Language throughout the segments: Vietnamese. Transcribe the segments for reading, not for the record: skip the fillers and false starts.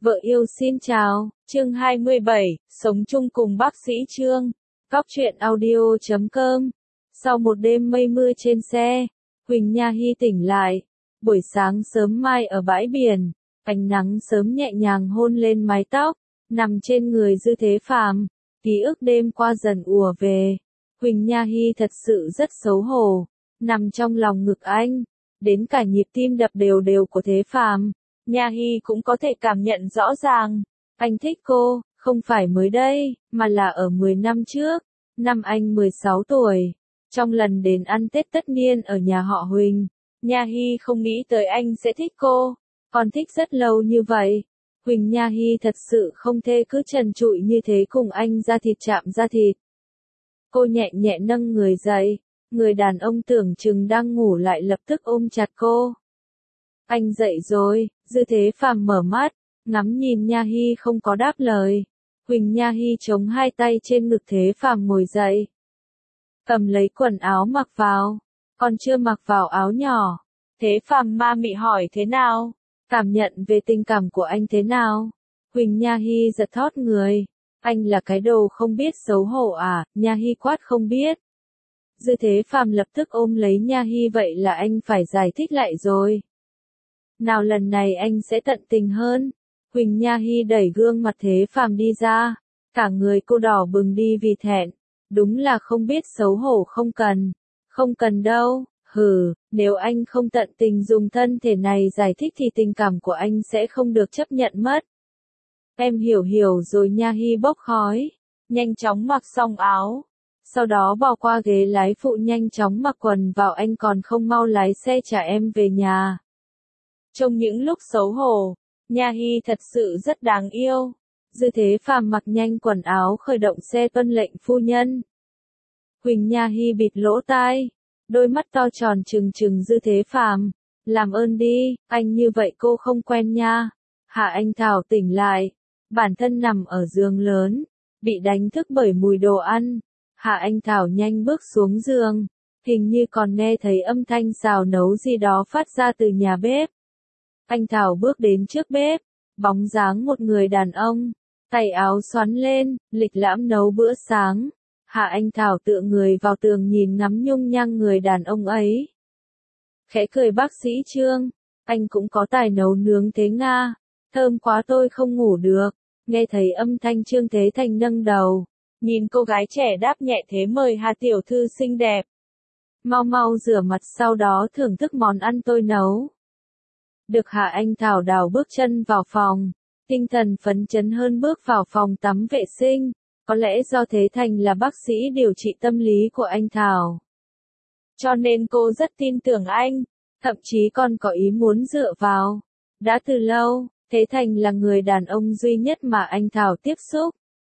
Vợ yêu xin chào, chương 27, sống chung cùng bác sĩ Trương. Góc truyện audio.com. Sau một đêm mây mưa trên xe, Huỳnh Nha Hy tỉnh lại. Buổi sáng sớm mai ở bãi biển, ánh nắng sớm nhẹ nhàng hôn lên mái tóc, nằm trên người Dư Thế Phàm. Ký ức đêm qua dần ùa về. Huỳnh Nha Hy thật sự rất xấu hổ, nằm trong lòng ngực anh, đến cả nhịp tim đập đều đều của Thế Phàm, Nha Hy cũng có thể cảm nhận rõ ràng. Anh thích cô, không phải mới đây, mà là ở 10 năm trước, năm anh 16 tuổi. Trong lần đến ăn Tết tất niên ở nhà họ Huỳnh, Nha Hy không nghĩ tới anh sẽ thích cô, còn thích rất lâu như vậy. Huỳnh Nha Hy thật sự không thể cứ trần trụi như thế cùng anh da thịt chạm da thịt. Cô nhẹ nhẹ nâng người dậy, người đàn ông tưởng chừng đang ngủ lại lập tức ôm chặt cô. Anh dậy rồi, Dư Thế Phàm mở mắt, ngắm nhìn Nha Hy không có đáp lời. Huỳnh Nha Hy chống hai tay trên ngực Thế Phàm ngồi dậy. Cầm lấy quần áo mặc vào, còn chưa mặc vào áo nhỏ. Thế Phàm ma mị hỏi thế nào? Cảm nhận về tình cảm của anh thế nào? Huỳnh Nha Hy giật thót người. Anh là cái đồ không biết xấu hổ à? Nha Hy quát không biết. Dư Thế Phàm lập tức ôm lấy Nha Hy, vậy là anh phải giải thích lại rồi. Nào lần này anh sẽ tận tình hơn. Huỳnh Nha Hy đẩy gương mặt Thế Phàm đi ra. Cả người cô đỏ bừng đi vì thẹn. Đúng là không biết xấu hổ, không cần. Không cần đâu, hừ, nếu anh không tận tình dùng thân thể này giải thích thì tình cảm của anh sẽ không được chấp nhận mất. Em hiểu rồi. Nha Hy bốc khói. Nhanh chóng mặc xong áo. Sau đó bỏ qua ghế lái phụ nhanh chóng mặc quần vào, anh còn không mau lái xe trả em về nhà. Trong những lúc xấu hổ, Nha Hy thật sự rất đáng yêu. Dư Thế Phàm mặc nhanh quần áo khởi động xe tuân lệnh phu nhân. Huỳnh Nha Hy bịt lỗ tai, đôi mắt to tròn trừng trừng Dư Thế Phàm. Làm ơn đi, anh như vậy cô không quen nha. Hạ Anh Thảo tỉnh lại, bản thân nằm ở giường lớn, bị đánh thức bởi mùi đồ ăn. Hạ Anh Thảo nhanh bước xuống giường, hình như còn nghe thấy âm thanh xào nấu gì đó phát ra từ nhà bếp. Anh Thảo bước đến trước bếp, bóng dáng một người đàn ông, tay áo xoắn lên, lịch lãm nấu bữa sáng. Hạ Anh Thảo tựa người vào tường nhìn ngắm nhung nhăng người đàn ông ấy. Khẽ cười bác sĩ Trương, anh cũng có tài nấu nướng thế Nga, thơm quá tôi không ngủ được. Nghe thấy âm thanh Trương Thế Thành nâng đầu, nhìn cô gái trẻ đáp nhẹ thế mời Hà tiểu thư xinh đẹp. Mau mau rửa mặt sau đó thưởng thức món ăn tôi nấu. Được Hạ Anh Thảo đào bước chân vào phòng, tinh thần phấn chấn hơn bước vào phòng tắm vệ sinh. Có lẽ do Thế Thành là bác sĩ điều trị tâm lý của anh Thảo, cho nên cô rất tin tưởng anh, thậm chí còn có ý muốn dựa vào. Đã từ lâu, Thế Thành là người đàn ông duy nhất mà anh Thảo tiếp xúc.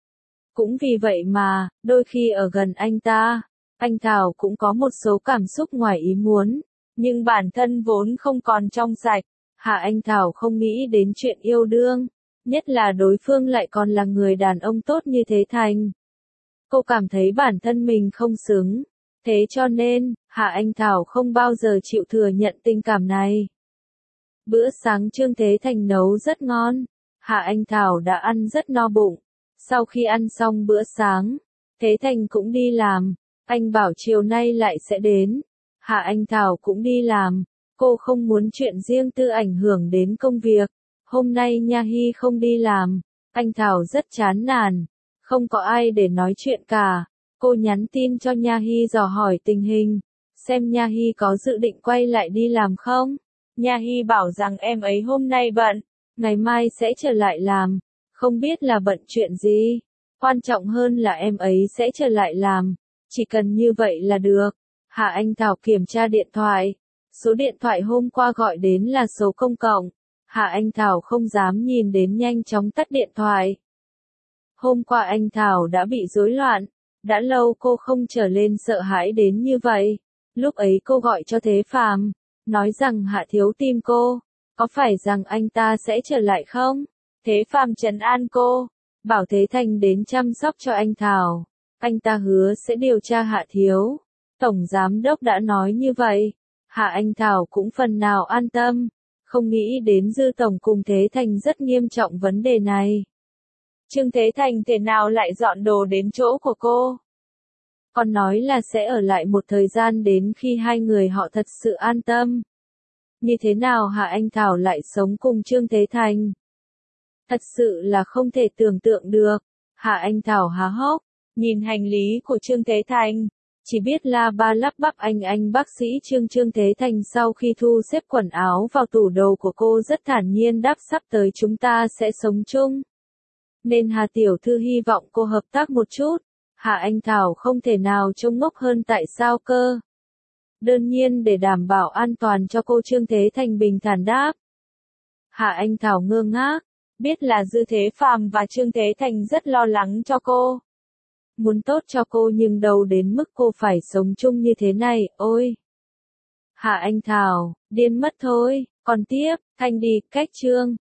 Cũng vì vậy mà, đôi khi ở gần anh Thảo cũng có một số cảm xúc ngoài ý muốn, nhưng bản thân vốn không còn trong sạch. Hạ Anh Thảo không nghĩ đến chuyện yêu đương, nhất là đối phương lại còn là người đàn ông tốt như Thế Thành. Cô cảm thấy bản thân mình không xứng, thế cho nên, Hạ Anh Thảo không bao giờ chịu thừa nhận tình cảm này. Bữa sáng Trương Thế Thành nấu rất ngon, Hạ Anh Thảo đã ăn rất no bụng. Sau khi ăn xong bữa sáng, Thế Thành cũng đi làm, anh bảo chiều nay lại sẽ đến. Hạ Anh Thảo cũng đi làm, cô không muốn chuyện riêng tư ảnh hưởng đến công việc. Hôm nay Nha Hy không đi làm, anh Thảo rất chán nản, không có ai để nói chuyện cả. Cô nhắn tin cho Nha Hy dò hỏi tình hình, xem Nha Hy có dự định quay lại đi làm không. Nha Hy bảo rằng em ấy hôm nay bận, ngày mai sẽ trở lại làm, không biết là bận chuyện gì. Quan trọng hơn là em ấy sẽ trở lại làm, chỉ cần như vậy là được. Hạ Anh Thảo kiểm tra điện thoại, số điện thoại hôm qua gọi đến là số công cộng. Hạ Anh Thảo không dám nhìn đến nhanh chóng tắt điện thoại. Hôm qua anh Thảo đã bị rối loạn, đã lâu cô không trở lên sợ hãi đến như vậy. Lúc ấy cô gọi cho Thế Phàm, nói rằng Hạ thiếu tìm cô, có phải rằng anh ta sẽ trở lại không? Thế Phàm trấn an cô, bảo Thế Thành đến chăm sóc cho anh Thảo, anh ta hứa sẽ điều tra Hạ thiếu. Tổng giám đốc đã nói như vậy, Hạ Anh Thảo cũng phần nào an tâm, Không nghĩ đến Dư Tổng cùng Thế Thành rất nghiêm trọng vấn đề này. Trương Thế Thành thế nào lại dọn đồ đến chỗ của cô? Con nói là sẽ ở lại một thời gian đến khi hai người họ thật sự an tâm. Như thế nào Hạ Anh Thảo lại sống cùng Trương Thế Thành? Thật sự là không thể tưởng tượng được. Hạ Anh Thảo há hốc, nhìn hành lý của Trương Thế Thành, chỉ biết là ba lắp bắp anh bác sĩ Trương Thế Thành sau khi thu xếp quần áo vào tủ đồ của cô rất thản nhiên đáp sắp tới chúng ta sẽ sống chung. Nên Hà Tiểu Thư hy vọng cô hợp tác một chút. Hạ Anh Thảo không thể nào trông ngốc hơn tại sao cơ. Đương nhiên để đảm bảo an toàn cho cô Trương Thế Thành bình thản đáp. Hạ Anh Thảo ngơ ngác, biết là Dư Thế Phàm và Trương Thế Thành rất lo lắng cho cô. Muốn tốt cho cô nhưng đâu đến mức cô phải sống chung như thế này, ôi. Hạ Anh Thảo, điên mất thôi, còn tiếp, Thanh đi, cách Trương